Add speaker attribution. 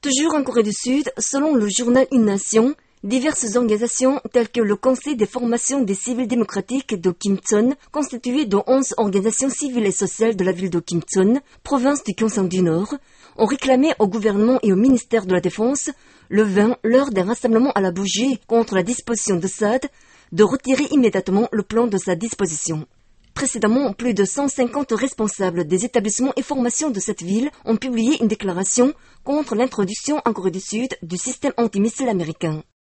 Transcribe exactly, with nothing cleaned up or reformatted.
Speaker 1: Toujours en Corée du Sud, selon le journal Une Nation, diverses organisations telles que le Conseil des formations des civils démocratiques de Kimcheon, constitué de onze organisations civiles et sociales de la ville de Kimcheon, province du Gyeongsang du Nord, ont réclamé au gouvernement et au ministère de la Défense, le vingt, lors d'un rassemblement à la bougie contre la disposition de S A D, de retirer immédiatement le plan de sa disposition. Précédemment, plus de cent cinquante responsables des établissements et formations de cette ville ont publié une déclaration contre l'introduction en Corée du Sud du système antimissile américain.